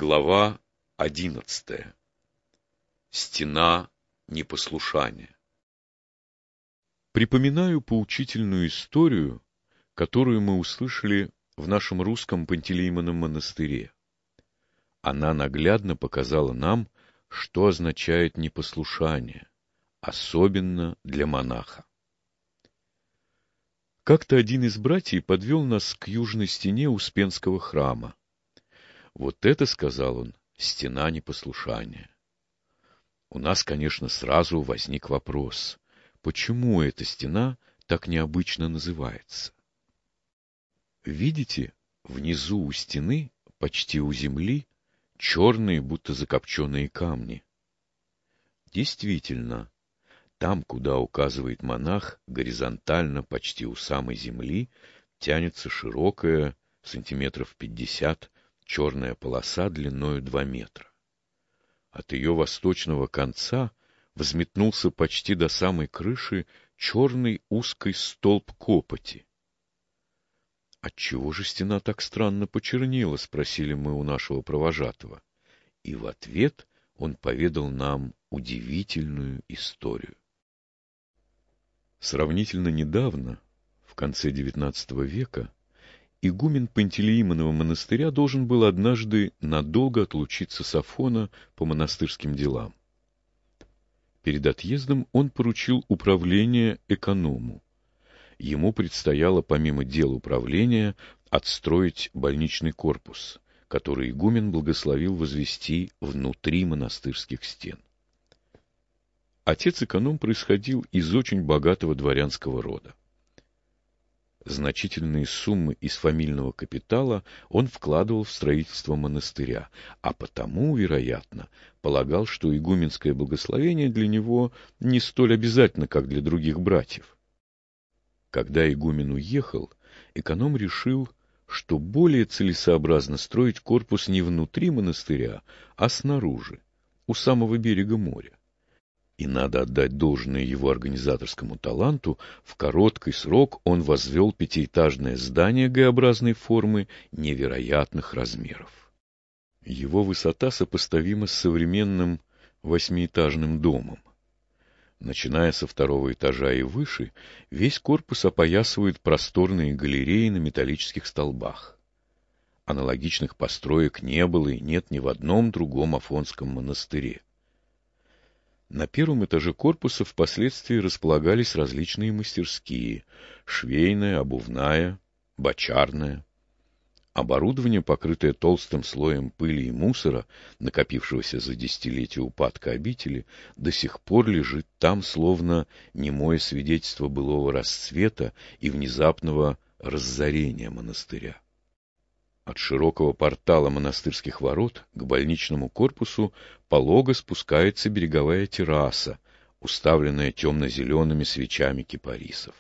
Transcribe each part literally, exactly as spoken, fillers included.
Глава одиннадцатая. Стена непослушания. Припоминаю поучительную историю, которую мы услышали в нашем русском Пантелеймоновом монастыре. Она наглядно показала нам, что означает непослушание, особенно для монаха. Как-то один из братьев подвел нас к южной стене Успенского храма. Вот это, сказал он, стена непослушания. У нас, конечно, сразу возник вопрос, почему эта стена так необычно называется? Видите, внизу у стены, почти у земли, черные, будто закопченные камни. Действительно, там, куда указывает монах, горизонтально, почти у самой земли, тянется широкая, сантиметров пятьдесят, черная полоса длиною два метра. От ее восточного конца взметнулся почти до самой крыши черный узкий столб копоти. «Отчего же стена так странно почернела?» — спросили мы у нашего провожатого. И в ответ он поведал нам удивительную историю. Сравнительно недавно, в конце девятнадцатого века, игумен Пантелеймонова монастыря должен был однажды надолго отлучиться с Афона по монастырским делам. Перед отъездом он поручил управление эконому. Ему предстояло, помимо дел управления, отстроить больничный корпус, который игумен благословил возвести внутри монастырских стен. Отец-эконом происходил из очень богатого дворянского рода. Значительные суммы из фамильного капитала он вкладывал в строительство монастыря, а потому, вероятно, полагал, что игуменское благословение для него не столь обязательно, как для других братьев. Когда игумен уехал, эконом решил, что более целесообразно строить корпус не внутри монастыря, а снаружи, у самого берега моря. И надо отдать должное его организаторскому таланту, в короткий срок он возвел пятиэтажное здание Г-образной формы невероятных размеров. Его высота сопоставима с современным восьмиэтажным домом. Начиная со второго этажа и выше, весь корпус опоясывают просторные галереи на металлических столбах. Аналогичных построек не было и нет ни в одном другом афонском монастыре. На первом этаже корпуса впоследствии располагались различные мастерские — швейная, обувная, бочарная. Оборудование, покрытое толстым слоем пыли и мусора, накопившегося за десятилетия упадка обители, до сих пор лежит там, словно немое свидетельство былого расцвета и внезапного разорения монастыря. От широкого портала монастырских ворот к больничному корпусу полого спускается береговая терраса, уставленная темно-зелеными свечами кипарисов.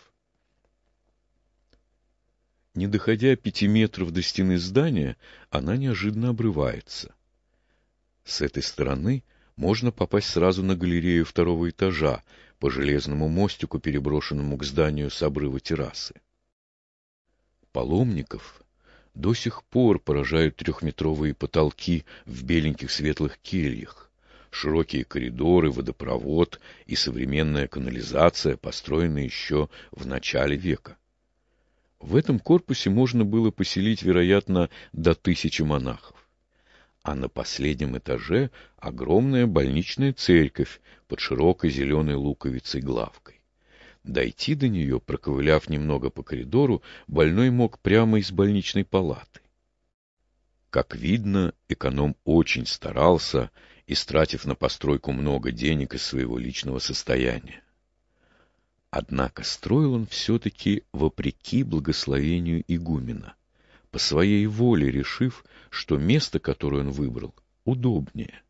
Не доходя пяти метров до стены здания, она неожиданно обрывается. С этой стороны можно попасть сразу на галерею второго этажа, по железному мостику, переброшенному к зданию с обрыва террасы. Паломников до сих пор поражают трехметровые потолки в беленьких светлых кельях, широкие коридоры, водопровод и современная канализация, построенная еще в начале века. В этом корпусе можно было поселить, вероятно, до тысячи монахов. А на последнем этаже огромная больничная церковь под широкой зеленой луковицей-главкой. Дойти до нее, проковыляв немного по коридору, больной мог прямо из больничной палаты. Как видно, эконом очень старался, истратив на постройку много денег из своего личного состояния. Однако строил он все-таки вопреки благословению игумена, по своей воле решив, что место, которое он выбрал, удобнее.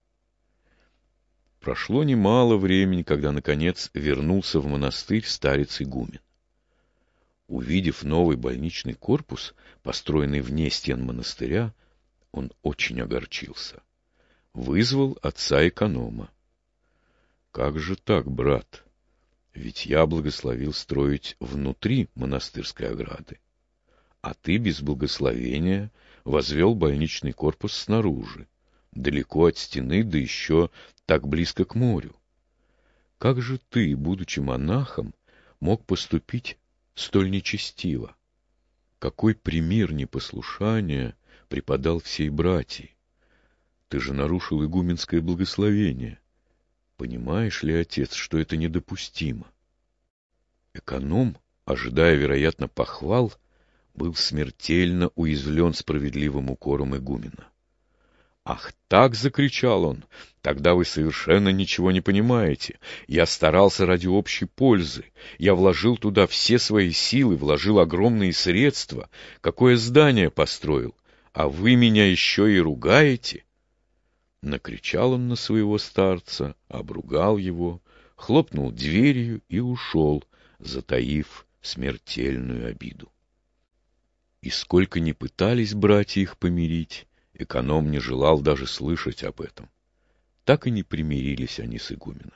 Прошло немало времени, когда, наконец, вернулся в монастырь старец-игумен. Увидев новый больничный корпус, построенный вне стен монастыря, он очень огорчился. Вызвал отца-эконома. «Как же так, брат? Ведь я благословил строить внутри монастырской ограды, а ты без благословения возвел больничный корпус снаружи, далеко от стены, да еще так близко к морю. Как же ты, будучи монахом, мог поступить столь нечестиво? Какой пример непослушания преподал всей братьи? Ты же нарушил игуменское благословение. Понимаешь ли, отец, что это недопустимо? Эконом, ожидая, вероятно, похвал, был смертельно уязвлен справедливым укором игумена. «Ах так!» — закричал он. «Тогда вы совершенно ничего не понимаете. Я старался ради общей пользы. Я вложил туда все свои силы, вложил огромные средства. Какое здание построил? А вы меня еще и ругаете?» Накричал он на своего старца, обругал его, хлопнул дверью и ушел, затаив смертельную обиду. И сколько ни пытались братья их помирить, эконом не желал даже слышать об этом. Так и не примирились они с игуменом.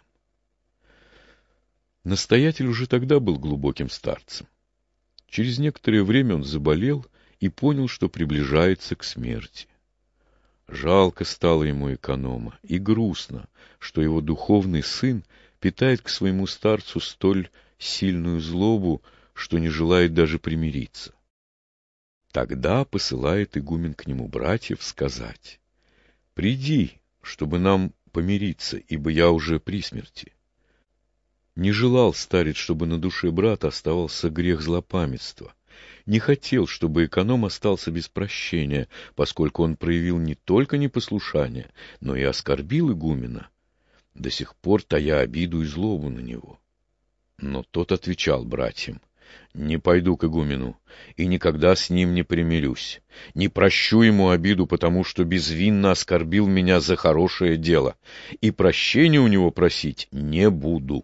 Настоятель уже тогда был глубоким старцем. Через некоторое время он заболел и понял, что приближается к смерти. Жалко стало ему эконома, и грустно, что его духовный сын питает к своему старцу столь сильную злобу, что не желает даже примириться. Тогда посылает игумен к нему братьев сказать: «Приди, чтобы нам помириться, ибо я уже при смерти». Не желал старец, чтобы на душе брата оставался грех злопамятства. Не хотел, чтобы эконом остался без прощения, поскольку он проявил не только непослушание, но и оскорбил игумена, до сих пор тая обиду и злобу на него. Но тот отвечал братьям: «Не пойду к игумену и никогда с ним не примирюсь. Не прощу ему обиду, потому что безвинно оскорбил меня за хорошее дело, и прощения у него просить не буду».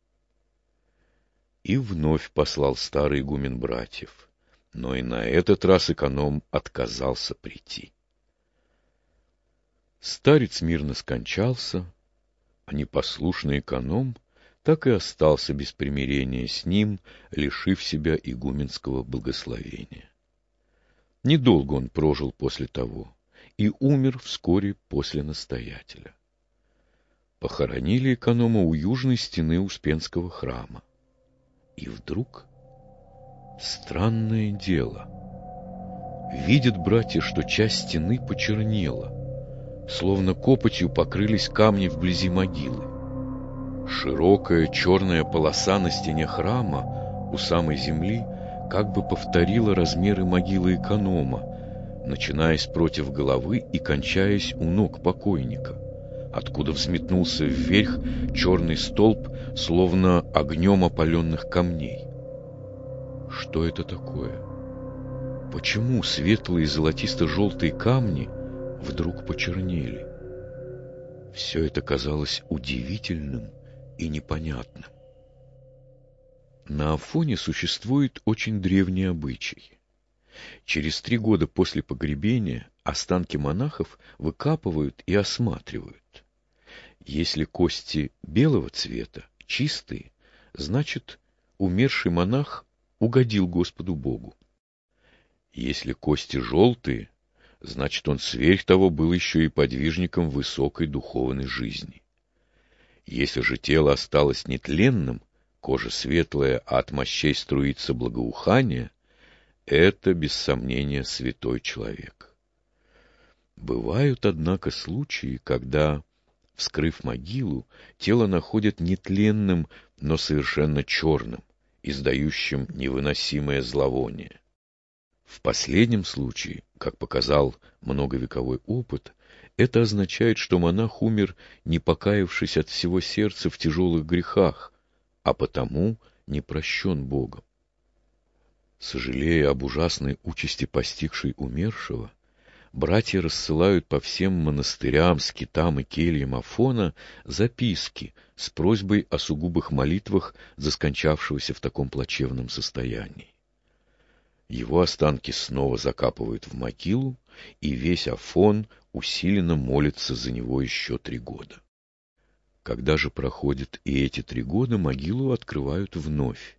И вновь послал старый игумен братьев, но и на этот раз эконом отказался прийти. Старец мирно скончался, а непослушный эконом так и остался без примирения с ним, лишив себя игуменского благословения. Недолго он прожил после того и умер вскоре после настоятеля. Похоронили эконома у южной стены Успенского храма. И вдруг странное дело. Видят братья, что часть стены почернела, словно копотью покрылись камни вблизи могилы. Широкая черная полоса на стене храма у самой земли как бы повторила размеры могилы эконома, начинаясь против головы и кончаясь у ног покойника, откуда взметнулся вверх черный столб, словно огнем опаленных камней. Что это такое? Почему светлые золотисто-желтые камни вдруг почернели? Все это казалось удивительным и непонятным. На Афоне существует очень древний обычай. Через три года после погребения останки монахов выкапывают и осматривают. Если кости белого цвета, чистые, значит, умерший монах угодил Господу Богу. Если кости желтые, значит, он сверх того был еще и подвижником высокой духовной жизни. Если же тело осталось нетленным, кожа светлая, а от мощей струится благоухание, это, без сомнения, святой человек. Бывают, однако, случаи, когда, вскрыв могилу, тело находят нетленным, но совершенно черным, издающим невыносимое зловоние. В последнем случае, как показал многовековой опыт, это означает, что монах умер, не покаявшись от всего сердца в тяжелых грехах, а потому не прощен Богом. Сожалея об ужасной участи постигшей умершего, братья рассылают по всем монастырям, скитам и кельям Афона записки с просьбой о сугубых молитвах за скончавшегося в таком плачевном состоянии. Его останки снова закапывают в могилу, и весь Афон усиленно молится за него еще три года. Когда же проходят и эти три года, могилу открывают вновь,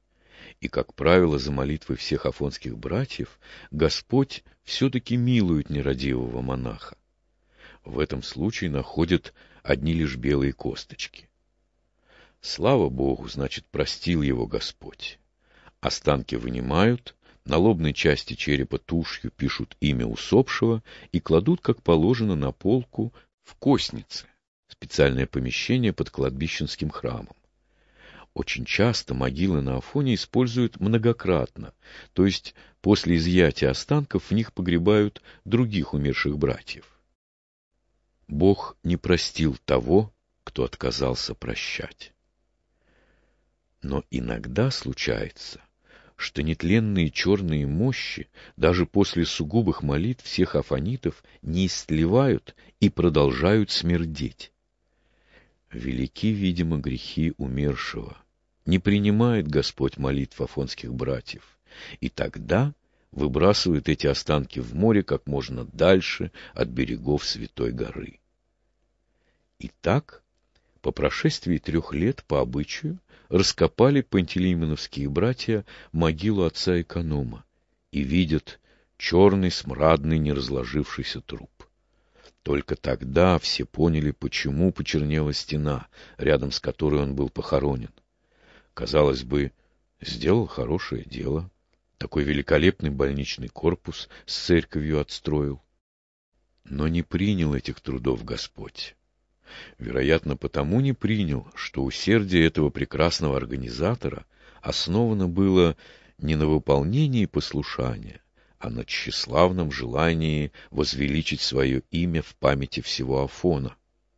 И, как правило, за молитвой всех афонских братьев Господь все-таки милует нерадивого монаха. В этом случае находят одни лишь белые косточки. Слава Богу, значит, простил его Господь. Останки вынимают, на лобной части черепа тушью пишут имя усопшего и кладут, как положено, на полку в костнице, специальное помещение под кладбищенским храмом. Очень часто могилы на Афоне используют многократно, то есть после изъятия останков в них погребают других умерших братьев. Бог не простил того, кто отказался прощать. Но иногда случается, что нетленные черные мощи даже после сугубых молитв всех афонитов не истлевают и продолжают смердеть. Велики, видимо, грехи умершего. Не принимает Господь молитв афонских братьев, и тогда выбрасывает эти останки в море как можно дальше от берегов Святой горы. Итак, по прошествии трех лет по обычаю раскопали пантелеймоновские братья могилу отца эконома и видят черный, смрадный, неразложившийся труп. Только тогда все поняли, почему почернела стена, рядом с которой он был похоронен. Казалось бы, сделал хорошее дело, такой великолепный больничный корпус с церковью отстроил. Но не принял этих трудов Господь. Вероятно, потому не принял, что усердие этого прекрасного организатора основано было не на выполнении послушания, а на тщеславном желании возвеличить свое имя в памяти всего Афона.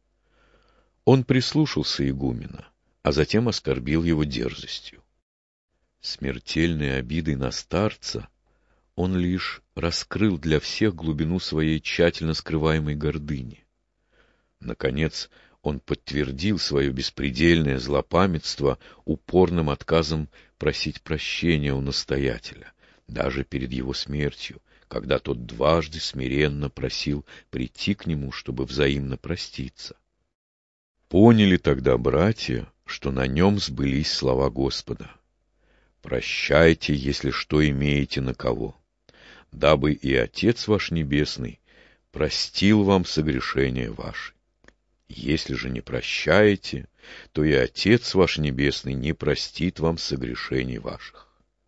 Он прислушался игумена, а затем оскорбил его дерзостью. Смертельной обидой на старца он лишь раскрыл для всех глубину своей тщательно скрываемой гордыни. Наконец, он подтвердил свое беспредельное злопамятство упорным отказом просить прощения у настоятеля, даже перед его смертью, когда тот дважды смиренно просил прийти к нему, чтобы взаимно проститься. Поняли тогда братья, что на нем сбылись слова Господа: «Прощайте, если что имеете на кого, дабы и Отец ваш Небесный простил вам согрешения ваши. Если же не прощаете, то и Отец ваш Небесный не простит вам согрешений ваших».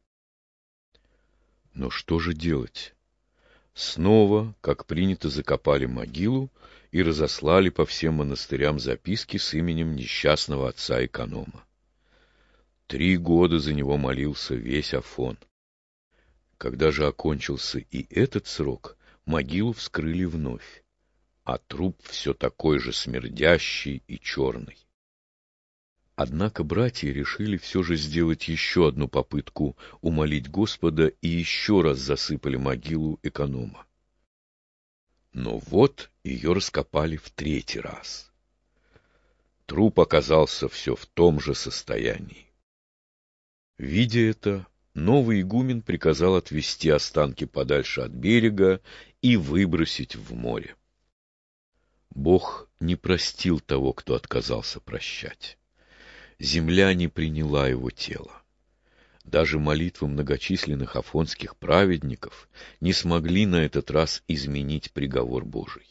Но что же делать? Снова, как принято, закопали могилу и разослали по всем монастырям записки с именем несчастного отца-эконома. Три года за него молился весь Афон. Когда же окончился и этот срок, могилу вскрыли вновь, а труп все такой же смердящий и черный. Однако братья решили все же сделать еще одну попытку умолить Господа и еще раз засыпали могилу эконома. Но вот ее раскопали в третий раз. Труп оказался все в том же состоянии. Видя это, новый игумен приказал отвести останки подальше от берега и выбросить в море. Бог не простил того, кто отказался прощать. Земля не приняла его тело. Даже молитвы многочисленных афонских праведников не смогли на этот раз изменить приговор Божий.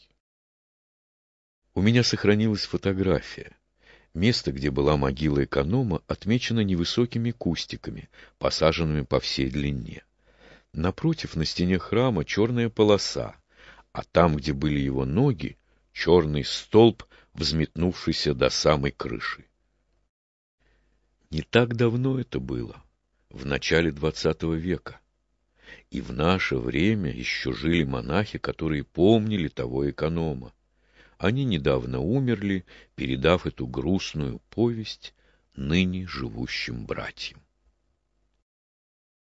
У меня сохранилась фотография. Место, где была могила эконома, отмечено невысокими кустиками, посаженными по всей длине. Напротив, на стене храма черная полоса, а там, где были его ноги, черный столб, взметнувшийся до самой крыши. Не так давно это было, в начале двадцатого века. И в наше время еще жили монахи, которые помнили того эконома. Они недавно умерли, передав эту грустную повесть ныне живущим братьям.